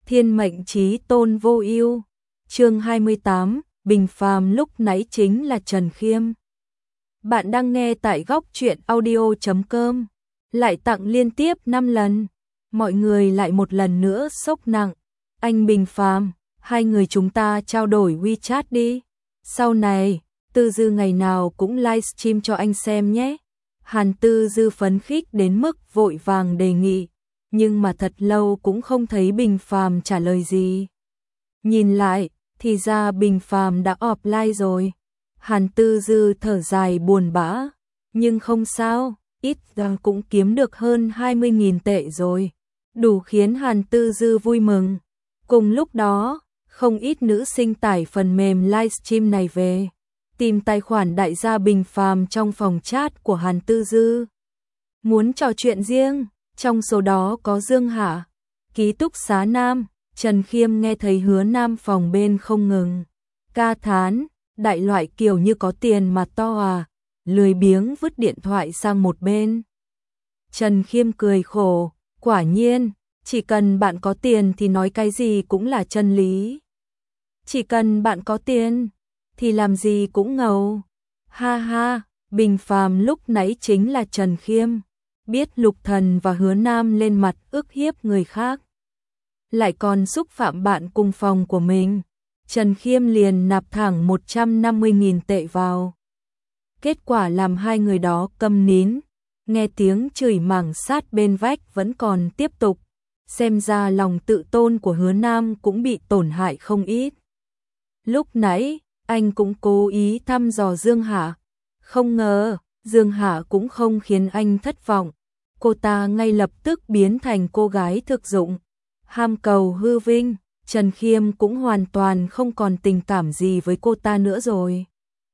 Thiên mệnh chí tôn vô ưu. Chương 28, Bình Phàm lúc nãy chính là Trần Khiêm. Bạn đang nghe tại góc truyện audio.com. Lại tặng liên tiếp 5 lần. Mọi người lại một lần nữa sốc nặng. Anh Bình Phàm, hai người chúng ta trao đổi WeChat đi. Sau này, Tư Dư ngày nào cũng livestream cho anh xem nhé. Hàn Tư Dư phấn khích đến mức vội vàng đề nghị. Nhưng mà thật lâu cũng không thấy Bình Phàm trả lời gì. Nhìn lại, thì ra Bình Phàm đã offline rồi. Hàn Tư Dư thở dài buồn bã. Nhưng không sao, ít ra cũng kiếm được hơn 20.000 tệ rồi. Đủ khiến Hàn Tư Dư vui mừng. Cùng lúc đó, không ít nữ sinh tải phần mềm livestream này về. Tìm tài khoản đại gia Bình Phàm trong phòng chat của Hàn Tư Dư. Muốn trò chuyện riêng, trong số đó có Dương Hạ, ký túc xá Nam. Trần Khiêm nghe thấy Hứa Nam phòng bên không ngừng ca thán, đại loại kiểu như có tiền mà to à, lười biếng vứt điện thoại sang một bên. Trần Khiêm cười khổ, quả nhiên, chỉ cần bạn có tiền thì nói cái gì cũng là chân lý. Chỉ cần bạn có tiền thì làm gì cũng ngầu. Ha ha, Bình Phàm lúc nãy chính là Trần Khiêm, biết Lục Thần và Hứa Nam lên mặt ức hiếp người khác, lại còn xúc phạm bạn cùng phòng của mình. Trần Khiêm liền nạp thẳng 150.000 tệ vào. Kết quả làm hai người đó câm nín, nghe tiếng chửi mảng sát bên vách vẫn còn tiếp tục. Xem ra lòng tự tôn của Hứa Nam cũng bị tổn hại không ít. Lúc nãy, anh cũng cố ý thăm dò Dương Hạ. Không ngờ, Dương Hạ cũng không khiến anh thất vọng. Cô ta ngay lập tức biến thành cô gái thực dụng, ham cầu hư vinh. Trần Khiêm cũng hoàn toàn không còn tình cảm gì với cô ta nữa rồi.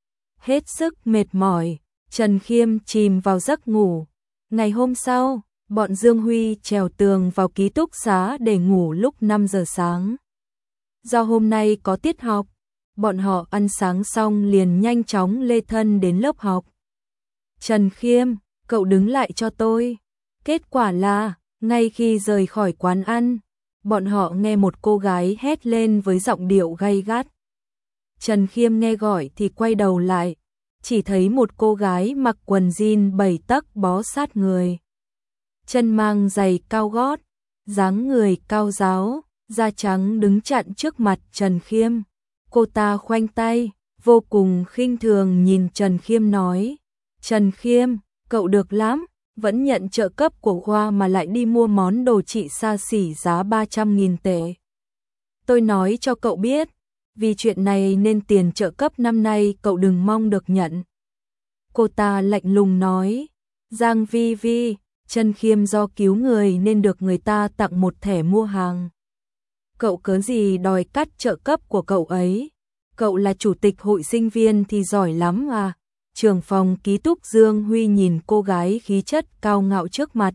Hết sức mệt mỏi, Trần Khiêm chìm vào giấc ngủ. Ngày hôm sau, bọn Dương Huy trèo tường vào ký túc xá để ngủ lúc 5 giờ sáng. Do hôm nay có tiết học, bọn họ ăn sáng xong liền nhanh chóng lê thân đến lớp học. Trần Khiêm, cậu đứng lại cho tôi. Kết quả là, ngay khi rời khỏi quán ăn, bọn họ nghe một cô gái hét lên với giọng điệu gay gắt. Trần Khiêm nghe gọi thì quay đầu lại, chỉ thấy một cô gái mặc quần jean 7 tấc bó sát người. Chân mang giày cao gót, dáng người cao ráo, da trắng đứng chặn trước mặt Trần Khiêm. Cô ta khoanh tay, vô cùng khinh thường nhìn Trần Khiêm nói: Trần Khiêm, cậu được lắm, vẫn nhận trợ cấp của Khoa mà lại đi mua món đồ trị xa xỉ giá 300.000 tệ. Tôi nói cho cậu biết, vì chuyện này nên tiền trợ cấp năm nay cậu đừng mong được nhận. Cô ta lạnh lùng nói: Giang Vi Vi, Trần Khiêm do cứu người nên được người ta tặng một thẻ mua hàng. Cậu cớ gì đòi cắt trợ cấp của cậu ấy? Cậu là chủ tịch hội sinh viên thì giỏi lắm à? Trưởng phòng ký túc Dương Huy nhìn cô gái khí chất cao ngạo trước mặt,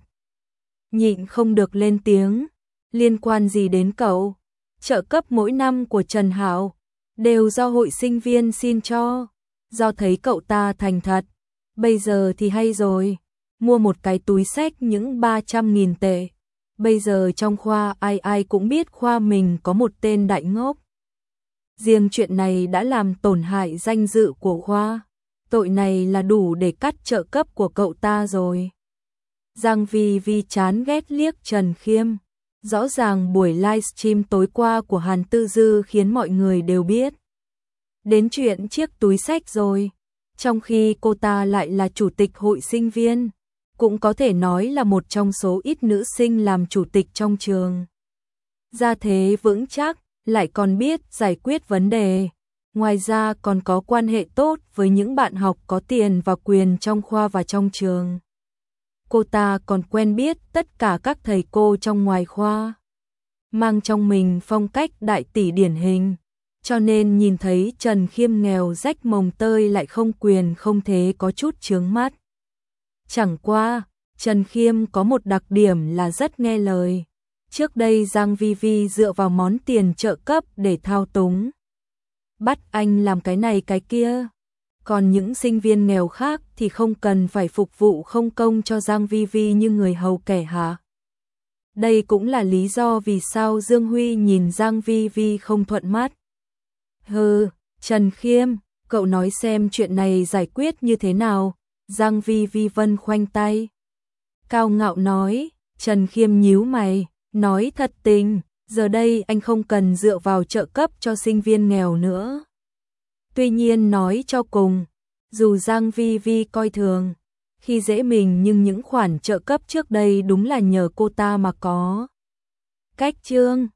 nhịn không được lên tiếng: Liên quan gì đến cậu? Trợ cấp mỗi năm của Trần Hạo đều do hội sinh viên xin cho. Do thấy cậu ta thành thật, bây giờ thì hay rồi, mua một cái túi xách những 300.000 tệ. Bây giờ trong khoa ai ai cũng biết khoa mình có một tên đại ngốc. Riêng chuyện này đã làm tổn hại danh dự của khoa. Tội này là đủ để cắt trợ cấp của cậu ta rồi. Giang Vi Vi chán ghét liếc Trần Khiêm. Rõ ràng buổi livestream tối qua của Hàn Tư Dư khiến mọi người đều biết đến chuyện chiếc túi xách rồi. Trong khi cô ta lại là chủ tịch hội sinh viên, cũng có thể nói là một trong số ít nữ sinh làm chủ tịch trong trường. Gia thế vững chắc, lại còn biết giải quyết vấn đề. Ngoài ra còn có quan hệ tốt với những bạn học có tiền và quyền trong khoa và trong trường. Cô ta còn quen biết tất cả các thầy cô trong ngoài khoa, mang trong mình phong cách đại tỷ điển hình. Cho nên nhìn thấy Trần Khiêm nghèo rách mồng tơi lại không quyền không thế có chút chướng mắt. Chẳng qua, Trần Khiêm có một đặc điểm là rất nghe lời. Trước đây Giang Vi Vi dựa vào món tiền trợ cấp để thao túng, bắt anh làm cái này cái kia. Còn những sinh viên nghèo khác thì không cần phải phục vụ không công cho Giang Vi Vi như người hầu kẻ hạ. Đây cũng là lý do vì sao Dương Huy nhìn Giang Vi Vi không thuận mắt. Hừ, Trần Khiêm, cậu nói xem chuyện này giải quyết như thế nào? Giang Vi Vi vân khoanh tay. Cao ngạo nói, Trần Khiêm nhíu mày, nói thật tình, giờ đây anh không cần dựa vào trợ cấp cho sinh viên nghèo nữa. Tuy nhiên nói cho cùng, dù Giang Vi Vi coi thường, khi dễ mình nhưng những khoản trợ cấp trước đây đúng là nhờ cô ta mà có. Cách Trương